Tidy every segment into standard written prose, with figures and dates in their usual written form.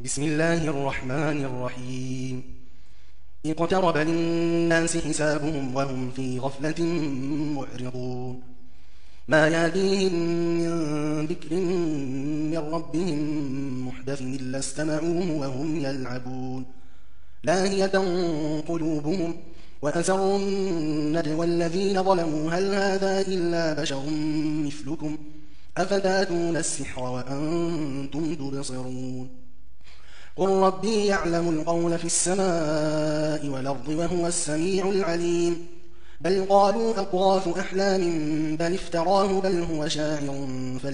بسم الله الرحمن الرحيم. اقترب للناس حسابهم وهم في غفلة معرضون. ما يأتيهم من ذكر من ربهم محدث إلا استمعوه وهم يلعبون لاهية قلوبهم وأسروا النجوى الذين ظلموا هل هذا إلا بشر مثلكم أفتاتون السحر وأنتم تبصرون. قل ربي يعلم القول في السماء والأرض وهو السميع العليم. بل قالوا أضغاث أحلام بل افتراه بل هو شاعر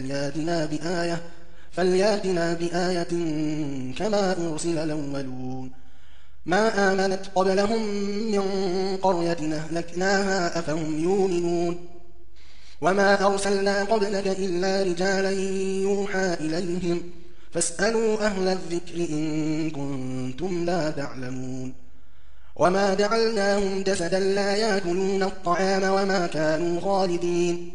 فلياتنا بآية كما أرسل الأولون. ما آمنت قبلهم من قرية أهلكناها أفهم يؤمنون. وما أرسلنا قبلك إلا رجالا يوحى إليهم فاسألوا أهل الذكر إن كنتم لا تعلمون. وما جعلناهم جسدا لا يأكلون الطعام وما كانوا خالدين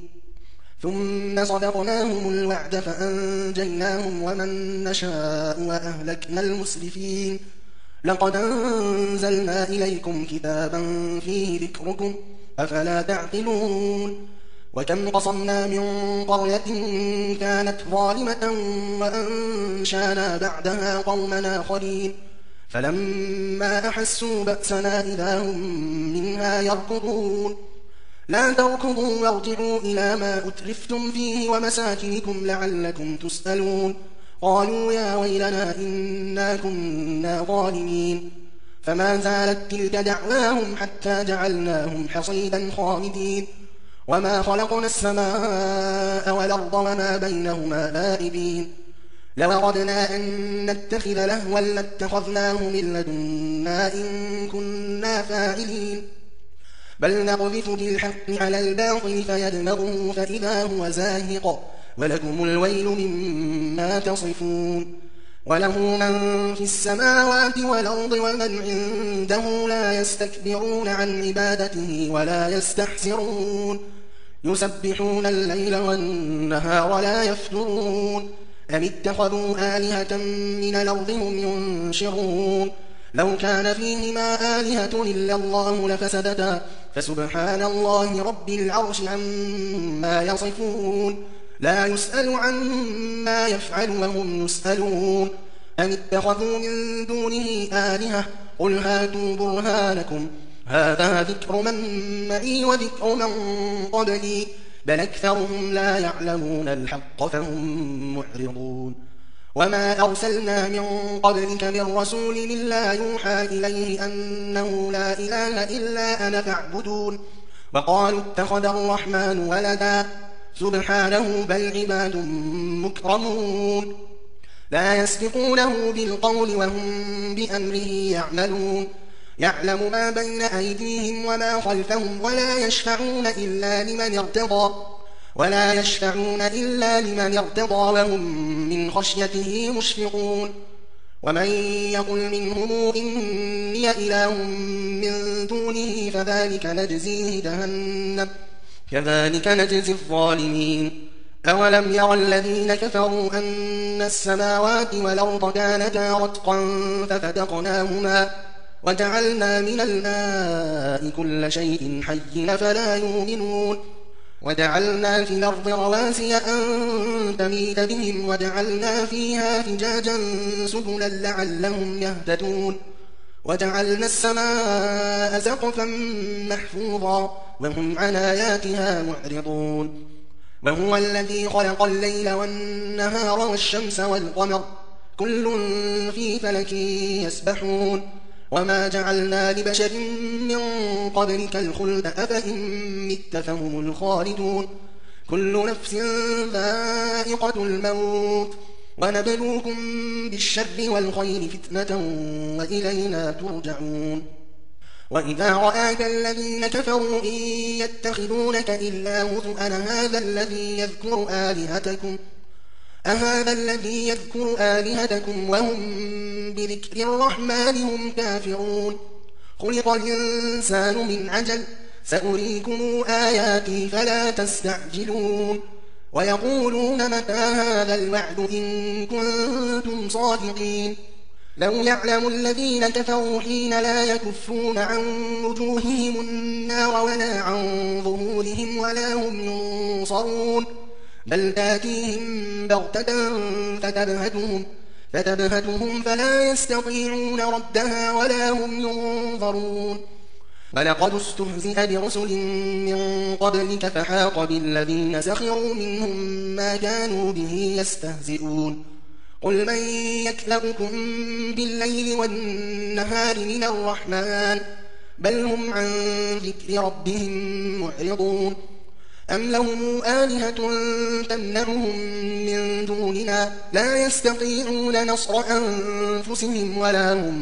ثم صدقناهم الوعد فأنجيناهم ومن نشاء وأهلكنا المسرفين. لقد أنزلنا إليكم كتابا فيه ذكركم أفلا تعقلون. وكم قصمنا من قرية كانت ظالمة وأنشانا بعدها قوما آخرين فلما أحسوا بأسنا إذا هم منها يركضون. لا تركضوا وارجعوا إلى ما أترفتم فيه ومساكنكم لعلكم تسألون. قالوا يا ويلنا إنا كنا ظالمين. فما زالت تلك دعواهم حتى جعلناهم حصيدا خامدين. وما خلقنا السماء والأرض وما بينهما لاعبين. لو أردنا أن نتخذ لهوا لاتخذناه من لدنا إن كنا فاعلين. بل نقذف بالحق على الباطل فيدمغه فإذا هو زاهق ولكم الويل مما تصفون. وله من في السماوات والأرض ومن عنده لا يستكبرون عن عبادته ولا يستحسرون. يسبحون الليل والنهار ولا يفترون. أم اتخذوا آلهة من الأرض هم ينشرون. لو كان فيهما آلهة إلا الله لفسدتا فسبحان الله رب العرش عما يصفون. لا يسأل عما يفعل وهم يسألون. أم اتخذوا من دونه آلهة قل هاتوا برهانكم هذا ذكر من معي وذكر من قبلي بل أكثرهم لا يعلمون الحق فهم معرضون. وما أرسلنا من قبلك من رسول إلا يوحى إليه أنه لا إله إلا أنا فاعبدون. وقالوا اتخذ الرحمن ولدا سبحانه بل عباد مكرمون لا يسبقونه بالقول وهم بأمره يعملون. يعلم ما بين أيديهم وما خلفهم ولا يشفعون إلا لمن ارتضى وهم من خشيته مشفقون. ومن يقل منهم إني إله من دونه فذلك نجزيه جهنم كذلك نجزي الظالمين. أولم ير الذين كفروا أن السماوات والأرض كانتا رتقا ففتقناهما وجعلنا من الماء كل شيء حي فلا يؤمنون. وجعلنا في الأرض رواسي أن تميد بهم وجعلنا فيها فجاجا سبلا لعلهم يهتدون. وجعلنا السماء سقفا محفوظا وهم عن آياتها معرضون. وهو الذي خلق الليل والنهار والشمس والقمر كل في فلك يسبحون. وما جعلنا لبشر من قبلك الخلد أفإن مت فهم الخالدون. كل نفس ذائقة الموت ونبلوكم بالشر والخير فتنة وإلينا ترجعون. وإذا رآك الذين كفروا إن يتخذونك إلا هزؤا أهذا الذي يذكر آلهتكم وهم بذكر الرحمن هم كافرون. خلق الإنسان من عجل سأريكم آياتي فلا تستعجلون. ويقولون متى هذا الوعد إن كنتم صادقين لو يعلم الذين كفروا حين لا يكفون عن وجوههم النار ولا عن ظهورهم ولا هم ينصرون بل تاتيهم بغتة فتبهتهم فلا يستطيعون ردها ولا هم ينظرون ولقد استهزئ برسل من قبلك فحاق بالذين سخروا منهم ما كانوا به يستهزئون قل من يكلؤكم بالليل والنهار من الرحمن بل هم عن ذكر ربهم معرضون أم لهم آلهة تمنعهم من دوننا لا يستطيعون نصر أنفسهم ولا هم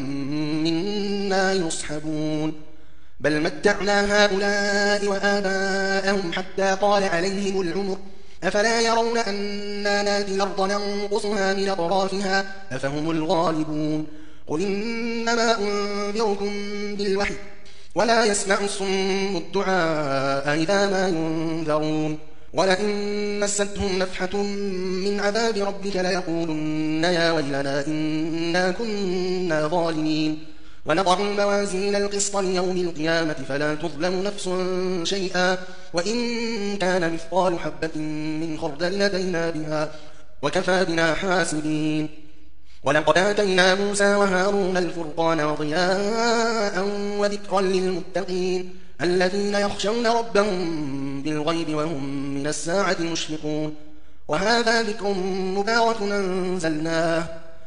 منا يصحبون بل متعنا هؤلاء وآباءهم حتى طال عليهم العمر أفلا يرون أنا ناتي الأرض ننقصها من أطرافها أفهم الغالبون قل إنما أنذركم بالوحي ولا يسمع الصم الدعاء إذا ما ينذرون ولئن مستهم نفحة من عذاب ربك ليقولن يا ويلنا إنا كنا ظالمين ونضع الموازين القسط ليوم القيامة فلا تظلم نفس شيئا وإن كان مثقال حبة من خردل لدينا بها وكفى بنا حاسبين ولقد آتينا موسى وهارون الفرقان وضياء وذكرا للمتقين الذين يخشون ربهم بالغيب وهم من الساعة مشفقون وهذا ذكر مبارك أنزلناه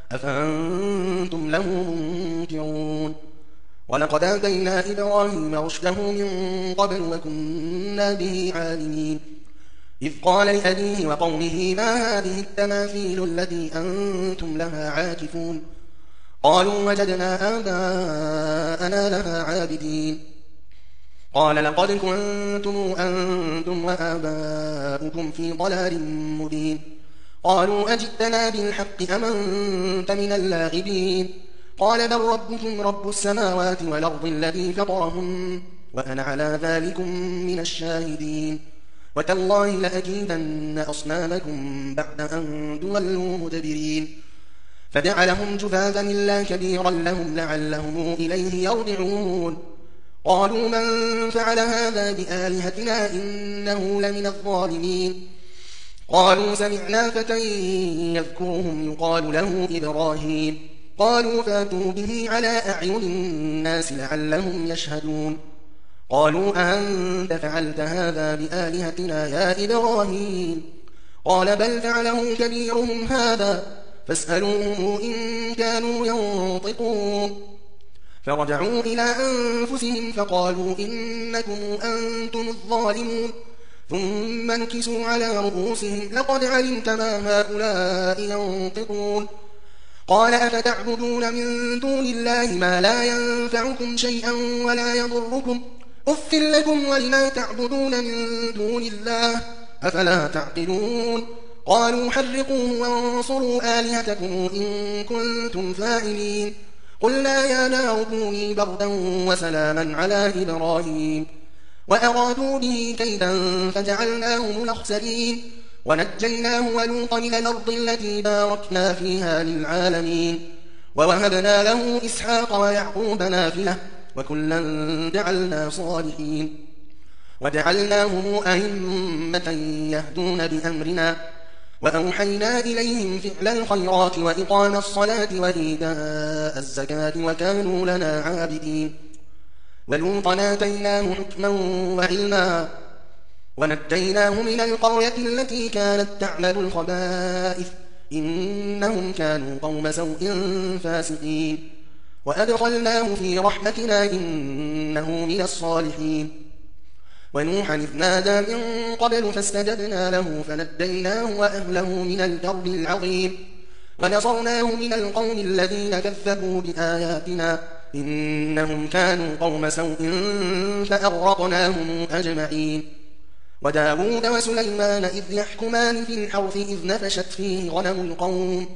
أفأنتم له منكرون ولقد آتينا إبراهيم رشده من قبل وكنا به عالمين إذ قال لأبيه وقومه ما هذه التماثيل التي أنتم لها عاكفون قالوا وجدنا آباءنا لها عابدين قال لقد كنتم أنتم وآباؤكم في ضلال مبين قالوا أجئتنا بالحق أم أنت من اللاعبين قال بل ربكم رب السماوات والأرض الذي فطرهم وأنا على ذلكم من الشاهدين وتالله لأكيدن أصنامكم بعد أن تولوا مدبرين فجعلهم جذاذا إلا كبيرا لهم لعلهم إليه يرجعون قالوا من فعل هذا بآلهتنا إنه لمن الظالمين قالوا سمعنا فتى يذكرهم يقال له إبراهيم قالوا فاتوا به على أعين الناس لعلهم يشهدون قالوا أأنت فعلت هذا بآلهتنا يا إبراهيم قال بل فعله كبيرهم هذا فاسألوهم إن كانوا ينطقون فرجعوا إلى أنفسهم فقالوا إنكم أنتم الظالمون ثم نكسوا على رؤوسهم لقد علمت ما هؤلاء ينطقون قال أفتعبدون من دون الله ما لا ينفعكم شيئا ولا يضركم أف لكم ولما تعبدون من دون الله أفلا تعقلون قالوا حرقوه وانصروا آلهتكم إن كنتم فاعلين قلنا يا نار كوني بردا وسلاما على إبراهيم وأرادوا به كيدا فجعلناهم الأخسرين ونجيناه ولوطا إلى الأرض التي باركنا فيها للعالمين ووهبنا له إسحاق ويعقوب نافلة وكلا جعلنا صالحين وجعلناهم أئمة يهدون بأمرنا وأوحينا إليهم فعل الخيرات وإقام الصلاة وإيتاء الزكاة وكانوا لنا عابدين ولوطا آتيناه حكما وعلما ونجيناه من القرية التي كانت تعمل الخبائث إنهم كانوا قوم سوء فاسقين وأدخلناه في رحمتنا إنه من الصالحين ونوحا إذ نادى من قبل فاستجبنا له فنجيناه وأهله من الكرب العظيم ونصرناه من القوم الذين كذبوا بآياتنا إنهم كانوا قوم سوء فأغرقناهم أجمعين وداود وسليمان إذ يحكمان في الحرث إذ نفشت فيه غنم القوم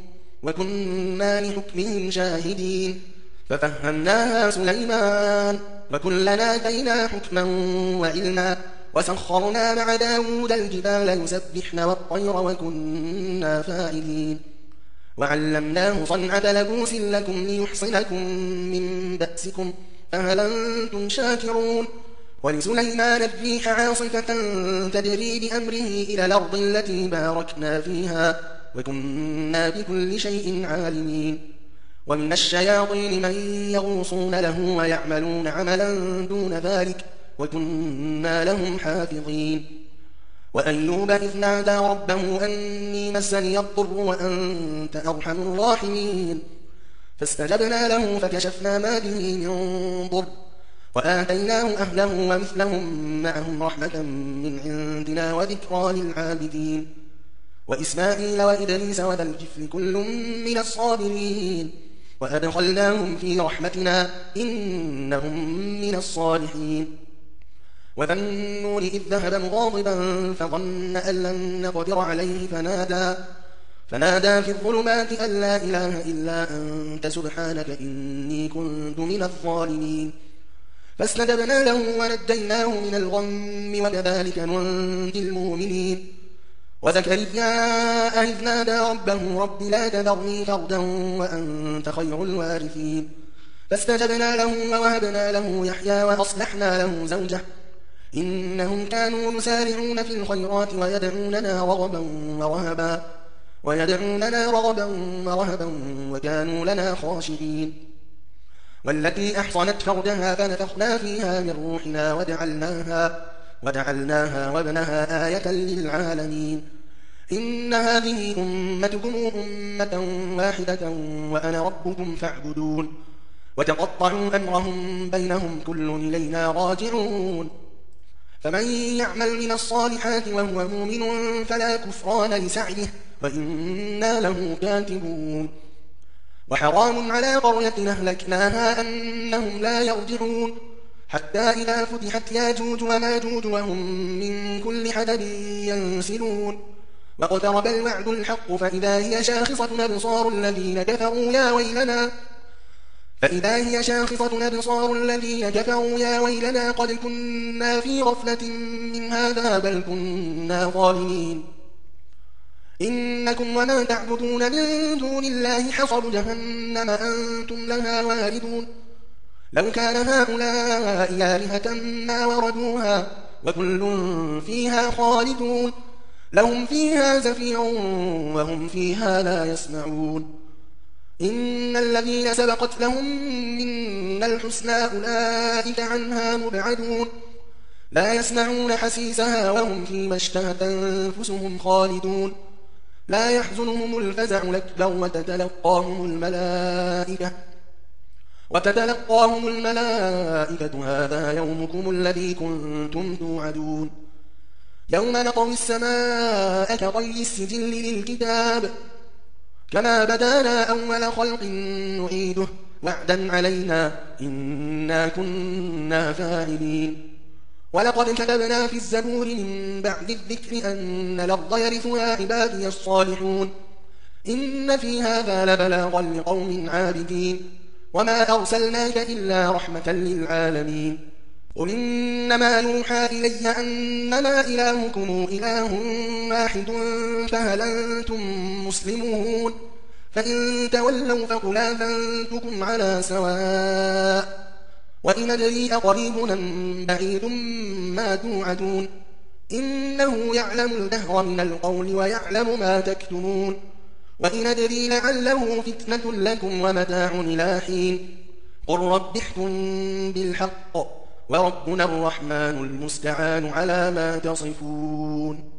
وكنا لحكمهم شاهدين ففهمناها سليمان وكلنا آتينا حكما وعلما وسخرنا مع داود الجبال يسبحن والطير وكنا فاعلين وعلمناه صنعة لبوس لكم ليحصنكم من بأسكم فهل أنتم شاكرون ولسليمان الريح عاصفة تجري بأمره إلى الأرض التي باركنا فيها وكنا بكل شيء عالمين ومن الشياطين من يغوصون له ويعملون عملا دون ذلك وكنا لهم حافظين وأيوب إذ نادى ربه أني مسني الضر وأنت أرحم الراحمين فاستجبنا له فكشفنا ما به من ضر وآتيناه أهله ومثلهم معهم رحمة من عندنا وذكرى للعابدين وإسماعيل وإدريس وذا الكفل كل من الصابرين وأدخلناهم في رحمتنا إنهم من الصالحين وذا النور إذ ذهب مغاضبا فظن أن لن نقدر عليه فنادى في الظلمات أن لا إله إلا أنت سبحانك إني كنت من الظالمين فاستجبنا له ونجيناه من الغم وكذلك ننجي المؤمنين وزكريا إذ نادى ربه رب لا تذرني فردا وأنت خير الوارثين فاستجبنا له ووهبنا له يحيى وأصلحنا له زوجه إنهم كانوا يسارعون في الخيرات ويدعوننا رغبا ورهبا وكانوا لنا خاشعين والتي أحصنت فرجها فنفخنا فيها من روحنا وجعلناها وابنها آية للعالمين إن هذه أمتكم أمة واحدة وأنا ربكم فاعبدون وتقطعوا أمرهم بينهم كل إلينا راجعون فمن يعمل من الصالحات وهو مؤمن فلا كفران لسعيه وإنا له كاتبون وحرام على قرية أهلكناها أنهم لا يرجعون حتى إذا فتحت ياجوج وماجوج وهم من كل حدب ينسلون واقترب الوعد الحق فإذا هي شاخصة أبصار الذين كفروا يا ويلنا قد كنا في غفلة من هذا بل كنا ظالمين إنكم وما تعبدون من دون الله حصب جهنم أنتم لها واردون لو كان هؤلاء آلهة ما وردوها وكل فيها خالدون لهم فيها زفير وهم فيها لا يسمعون إن الذين سبقت لهم منا الحسنى أولئك عنها مبعدون لا يسمعون حسيسها وهم فيما اشتهت أنفسهم خالدون لا يحزنهم الفزع الأكبر وتتلقاهم الملائكة هذا يومكم الذي كنتم توعدون يوم نطوي السماء كطي السجل للكتاب كما بدانا أول خلق نعيده وعدا علينا إنا كنا فاعلين ولقد كتبنا في الزبور من بعد الذكر أن الأرض يرثها عبادي الصالحون إن في هذا لبلاغا لقوم عابدين وما أرسلناك إلا رحمة للعالمين قل إنما يوحى إلي أنما إلهكم إله واحد فهل أنتم مسلمون فإن تولوا فقل آذنتكم على سواء وإن أدري أقريب أم بعيد ما توعدون إنه يعلم الجهر من القول ويعلم ما تكتمون وإن أدري لعله فتنة لكم ومتاع إلى حين قل رب احكم بالحق وربنا الرحمن المستعان على ما تصفون